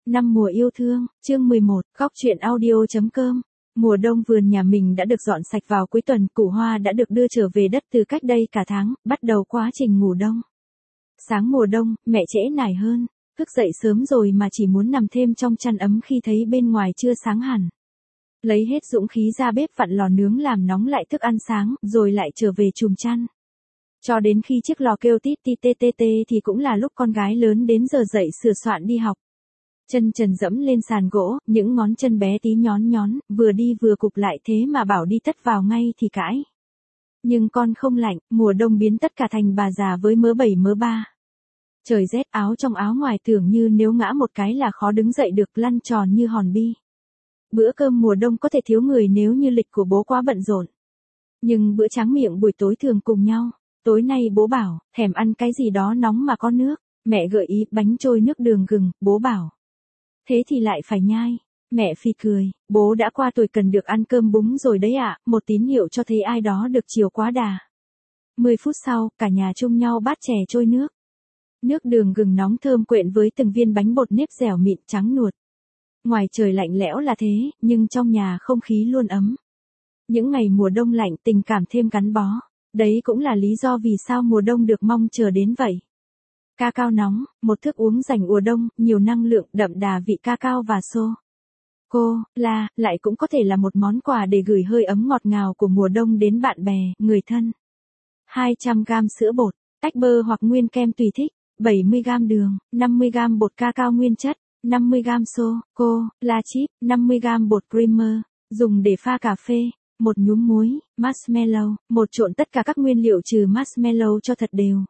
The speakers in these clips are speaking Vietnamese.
Năm mùa yêu thương, chương 11, góc truyện audio.com. Mùa đông vườn nhà mình đã được dọn sạch vào cuối tuần, củ hoa đã được đưa trở về đất từ cách đây cả tháng, bắt đầu quá trình ngủ đông. Sáng mùa đông, mẹ trễ nải hơn, thức dậy sớm rồi mà chỉ muốn nằm thêm trong chăn ấm khi thấy bên ngoài chưa sáng hẳn. Lấy hết dũng khí ra bếp vặn lò nướng làm nóng lại thức ăn sáng, rồi lại trở về chùm chăn. Cho đến khi chiếc lò kêu tít tít tê tê tê thì cũng là lúc con gái lớn đến giờ dậy sửa soạn đi học. Chân trần dẫm lên sàn gỗ, những ngón chân bé tí nhón nhón, vừa đi vừa cụp lại, thế mà bảo đi tất vào ngay thì cãi. Nhưng con không lạnh, mùa đông biến tất cả thành bà già với mớ 7 mớ 3. Trời rét, áo trong áo ngoài tưởng như nếu ngã một cái là khó đứng dậy được, lăn tròn như hòn bi. Bữa cơm mùa đông có thể thiếu người nếu như lịch của bố quá bận rộn. Nhưng bữa tráng miệng buổi tối thường cùng nhau. Tối nay bố bảo, thèm ăn cái gì đó nóng mà có nước. Mẹ gợi ý bánh trôi nước đường gừng, bố bảo. Thế thì lại phải nhai. Mẹ phì cười, bố đã qua tuổi cần được ăn cơm búng rồi đấy ạ, một tín hiệu cho thấy ai đó được chiều quá đà. 10 phút sau, cả nhà chung nhau bát chè trôi nước. Nước đường gừng nóng thơm quyện với từng viên bánh bột nếp dẻo mịn trắng nuột. Ngoài trời lạnh lẽo là thế, nhưng trong nhà không khí luôn ấm. Những ngày mùa đông lạnh, tình cảm thêm gắn bó. Đấy cũng là lý do vì sao mùa đông được mong chờ đến vậy. Ca cao nóng, một thức uống dành mùa đông, nhiều năng lượng, đậm đà vị ca cao và sô-cô-la, lại cũng có thể là một món quà để gửi hơi ấm ngọt ngào của mùa đông đến bạn bè, người thân. 200g sữa bột, tách bơ hoặc nguyên kem tùy thích, 70g đường, 50g bột ca cao nguyên chất, 50g sô-cô-la chip, 50g bột creamer, dùng để pha cà phê. Một nhúm muối, marshmallow, một trộn tất cả các nguyên liệu trừ marshmallow cho thật đều.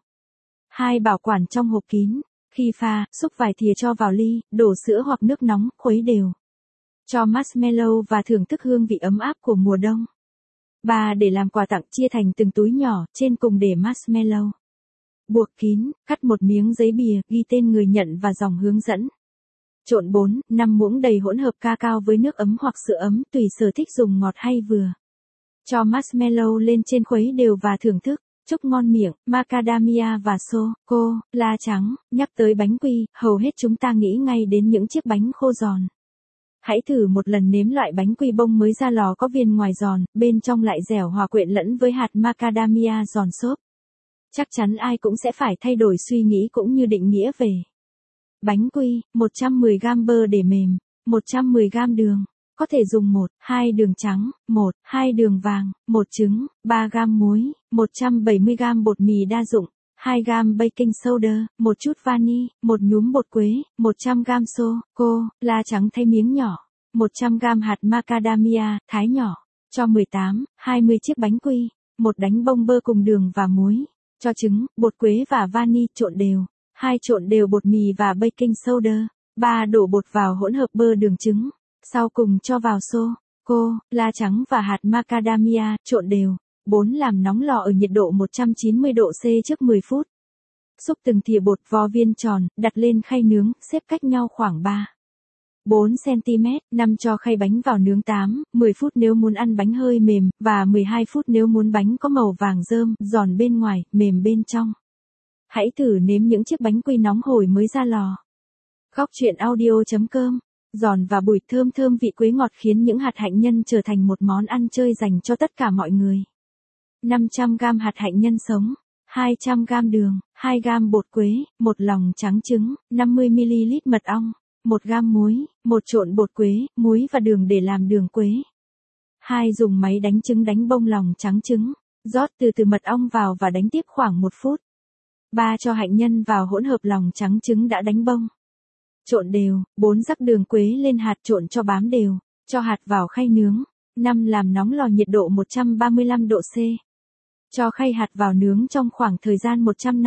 2 bảo quản trong hộp kín. Khi pha, xúc vài thìa cho vào ly, đổ sữa hoặc nước nóng, khuấy đều. Cho marshmallow và thưởng thức hương vị ấm áp của mùa đông. 3. Để làm quà tặng, chia thành từng túi nhỏ, trên cùng để marshmallow. Buộc kín, cắt một miếng giấy bìa, ghi tên người nhận và dòng hướng dẫn. Trộn 4-5 muỗng đầy hỗn hợp ca cao với nước ấm hoặc sữa ấm, tùy sở thích dùng ngọt hay vừa. Cho marshmallow lên trên khuấy đều và thưởng thức. Chúc ngon miệng, macadamia và sô-cô-la trắng. Nhắc tới bánh quy, hầu hết chúng ta nghĩ ngay đến những chiếc bánh khô giòn. Hãy thử một lần nếm loại bánh quy bông mới ra lò, có viên ngoài giòn, bên trong lại dẻo hòa quyện lẫn với hạt macadamia giòn xốp. Chắc chắn ai cũng sẽ phải thay đổi suy nghĩ cũng như định nghĩa về bánh quy. 110g bơ để mềm, 110g đường. Có thể dùng 1-2 đường trắng, 1-2 đường vàng, 1 trứng, 3g muối, 170g bột mì đa dụng, 2g baking soda, một chút vani, một nhúm bột quế, 100g sô-cô-la trắng thái miếng nhỏ, 100g hạt macadamia, thái nhỏ. Cho 18-20 chiếc bánh quy, một đánh bông bơ cùng đường và muối. Cho trứng, bột quế và vani, trộn đều. 2 trộn đều bột mì và baking soda. 3 đổ bột vào hỗn hợp bơ đường trứng. Sau cùng cho vào sô-cô-la trắng và hạt macadamia, trộn đều. 4 làm nóng lò ở nhiệt độ 190 độ C trước 10 phút. Xúc từng thìa bột vo viên tròn, đặt lên khay nướng, xếp cách nhau khoảng 3-4 cm. 5 cho khay bánh vào nướng 8-10 phút nếu muốn ăn bánh hơi mềm, và 12 phút nếu muốn bánh có màu vàng rơm, giòn bên ngoài, mềm bên trong. Hãy thử nếm những chiếc bánh quy nóng hổi mới ra lò. Góc truyện audio.com. Giòn và bùi thơm thơm vị quế ngọt khiến những hạt hạnh nhân trở thành một món ăn chơi dành cho tất cả mọi người. 500g hạt hạnh nhân sống, 200g đường, 2g bột quế, 1 lòng trắng trứng, 50ml mật ong, 1g muối, 1 trộn bột quế, muối và đường để làm đường quế. 2 dùng máy đánh trứng đánh bông lòng trắng trứng, rót từ từ mật ong vào và đánh tiếp khoảng 1 phút. 3 cho hạnh nhân vào hỗn hợp lòng trắng trứng đã đánh bông. Trộn đều. 4 rắc đường quế lên hạt, trộn cho bám đều. Cho hạt vào khay nướng. 5 làm nóng lò nhiệt độ 135 độ C. Cho khay hạt vào nướng trong khoảng thời gian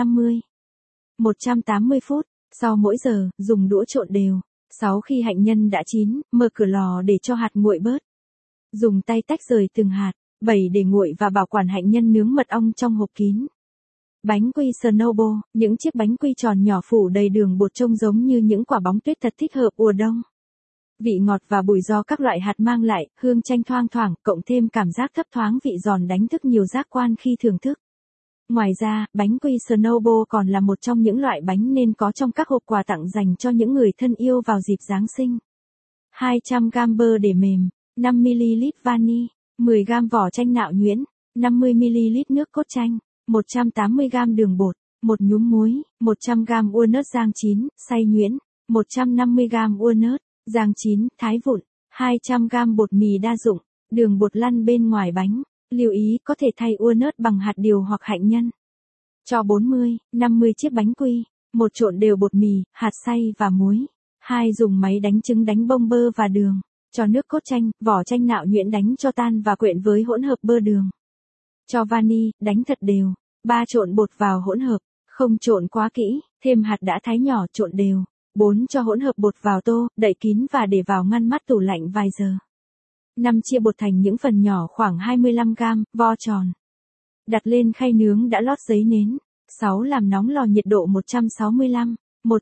180 phút. Sau mỗi giờ, dùng đũa trộn đều. 6 khi hạnh nhân đã chín, mở cửa lò để cho hạt nguội bớt. Dùng tay tách rời từng hạt. 7 để nguội và bảo quản hạnh nhân nướng mật ong trong hộp kín. Bánh quy Snowball, những chiếc bánh quy tròn nhỏ phủ đầy đường bột trông giống như những quả bóng tuyết, thật thích hợp mùa đông. Vị ngọt và bùi do các loại hạt mang lại, hương chanh thoang thoảng, cộng thêm cảm giác thấp thoáng vị giòn đánh thức nhiều giác quan khi thưởng thức. Ngoài ra, bánh quy Snowball còn là một trong những loại bánh nên có trong các hộp quà tặng dành cho những người thân yêu vào dịp Giáng sinh. 200g bơ để mềm, 5ml vani, 10g vỏ chanh nạo nhuyễn, 50ml nước cốt chanh, 180g đường bột, 1 nhúm muối, 100g walnut rang chín, xay nhuyễn, 150g walnut, rang chín, thái vụn, 200g bột mì đa dụng, đường bột lăn bên ngoài bánh. Lưu ý có thể thay walnut bằng hạt điều hoặc hạnh nhân. Cho 40, 50 chiếc bánh quy, một trộn đều bột mì, hạt xay và muối. 2 dùng máy đánh trứng đánh bông bơ và đường. Cho nước cốt chanh, vỏ chanh nạo nhuyễn đánh cho tan và quyện với hỗn hợp bơ đường. Cho vani, đánh thật đều. 3 trộn bột vào hỗn hợp, không trộn quá kỹ, thêm hạt đã thái nhỏ trộn đều. 4 cho hỗn hợp bột vào tô, đậy kín và để vào ngăn mát tủ lạnh vài giờ. 5 chia bột thành những phần nhỏ khoảng 25g, vo tròn. Đặt lên khay nướng đã lót giấy nến. 6 làm nóng lò nhiệt độ 165,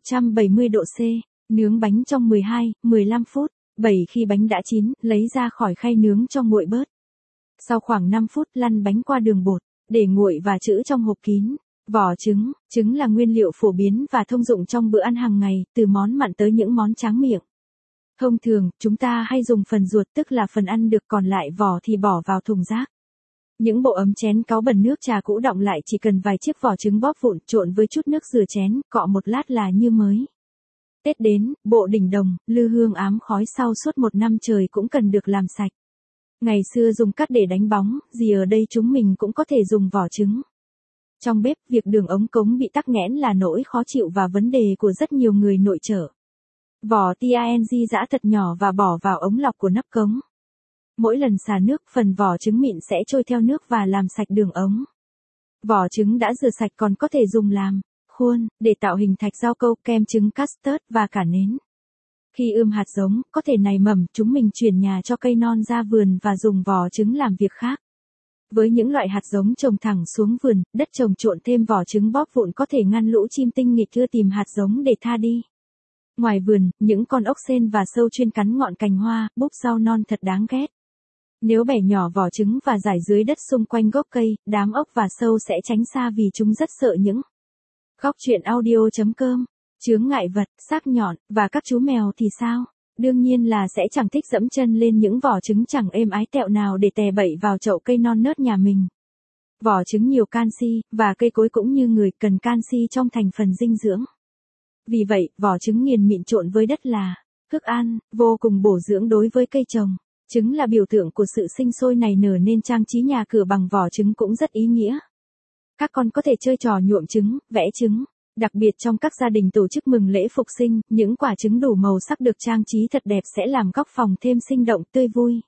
170 độ C, nướng bánh trong 12, 15 phút. 7 khi bánh đã chín, lấy ra khỏi khay nướng cho nguội bớt. Sau khoảng 5 phút lăn bánh qua đường bột, để nguội và trữ trong hộp kín. Vỏ trứng, trứng là nguyên liệu phổ biến và thông dụng trong bữa ăn hàng ngày, từ món mặn tới những món tráng miệng. Thông thường, chúng ta hay dùng phần ruột tức là phần ăn được, còn lại vỏ thì bỏ vào thùng rác. Những bộ ấm chén cáu bẩn nước trà cũ đọng lại chỉ cần vài chiếc vỏ trứng bóp vụn trộn với chút nước rửa chén, cọ một lát là như mới. Tết đến, bộ đỉnh đồng, lư hương ám khói sau suốt một năm trời cũng cần được làm sạch. Ngày xưa dùng cát để đánh bóng, gì ở đây chúng mình cũng có thể dùng vỏ trứng. Trong bếp, việc đường ống cống bị tắc nghẽn là nỗi khó chịu và vấn đề của rất nhiều người nội trợ. Vỏ TANG giã thật nhỏ và bỏ vào ống lọc của nắp cống. Mỗi lần xả nước, phần vỏ trứng mịn sẽ trôi theo nước và làm sạch đường ống. Vỏ trứng đã rửa sạch còn có thể dùng làm khuôn để tạo hình thạch rau câu, kem trứng custard và cả nến. Khi ươm hạt giống, có thể nảy mầm, chúng mình chuyển nhà cho cây non ra vườn và dùng vỏ trứng làm việc khác. Với những loại hạt giống trồng thẳng xuống vườn, đất trồng trộn thêm vỏ trứng bóp vụn có thể ngăn lũ chim tinh nghịch ưa tìm hạt giống để tha đi. Ngoài vườn, những con ốc sên và sâu chuyên cắn ngọn cành hoa, búp rau non thật đáng ghét. Nếu bẻ nhỏ vỏ trứng và rải dưới đất xung quanh gốc cây, đám ốc và sâu sẽ tránh xa vì chúng rất sợ những. Góc truyện audio.com, chướng ngại vật, sắc nhọn, và các chú mèo thì sao? Đương nhiên là sẽ chẳng thích dẫm chân lên những vỏ trứng chẳng êm ái tẹo nào để tè bậy vào chậu cây non nớt nhà mình. Vỏ trứng nhiều canxi, và cây cối cũng như người cần canxi trong thành phần dinh dưỡng. Vì vậy, vỏ trứng nghiền mịn trộn với đất là thức ăn vô cùng bổ dưỡng đối với cây trồng. Trứng là biểu tượng của sự sinh sôi nảy nở nên trang trí nhà cửa bằng vỏ trứng cũng rất ý nghĩa. Các con có thể chơi trò nhuộm trứng, vẽ trứng. Đặc biệt trong các gia đình tổ chức mừng lễ phục sinh, những quả trứng đủ màu sắc được trang trí thật đẹp sẽ làm góc phòng thêm sinh động, tươi vui.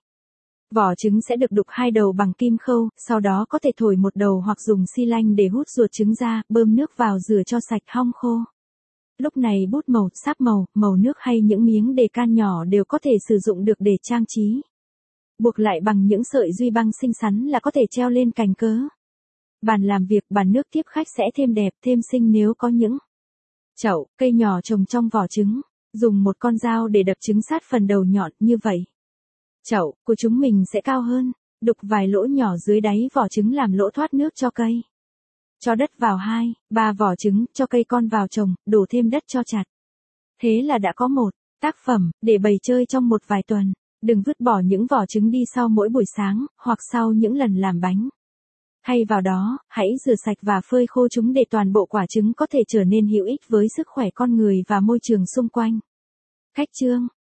Vỏ trứng sẽ được đục 2 đầu bằng kim khâu, sau đó có thể thổi một đầu hoặc dùng xi lanh để hút ruột trứng ra, bơm nước vào rửa cho sạch hong khô. Lúc này bút màu, sáp màu, màu nước hay những miếng đề can nhỏ đều có thể sử dụng được để trang trí. Buộc lại bằng những sợi duy băng xinh xắn là có thể treo lên cành cớ. Bàn làm việc, bàn nước tiếp khách sẽ thêm đẹp, thêm xinh nếu có những chậu, cây nhỏ trồng trong vỏ trứng. Dùng một con dao để đập trứng sát phần đầu nhọn, như vậy. Chậu của chúng mình sẽ cao hơn. Đục vài lỗ nhỏ dưới đáy vỏ trứng làm lỗ thoát nước cho cây. Cho đất vào 2, 3 vỏ trứng, cho cây con vào trồng, đổ thêm đất cho chặt. Thế là đã có một tác phẩm để bày chơi trong một vài tuần. Đừng vứt bỏ những vỏ trứng đi sau mỗi buổi sáng, hoặc sau những lần làm bánh. Thay vào đó, hãy rửa sạch và phơi khô chúng để toàn bộ quả trứng có thể trở nên hữu ích với sức khỏe con người và môi trường xung quanh. Khách chương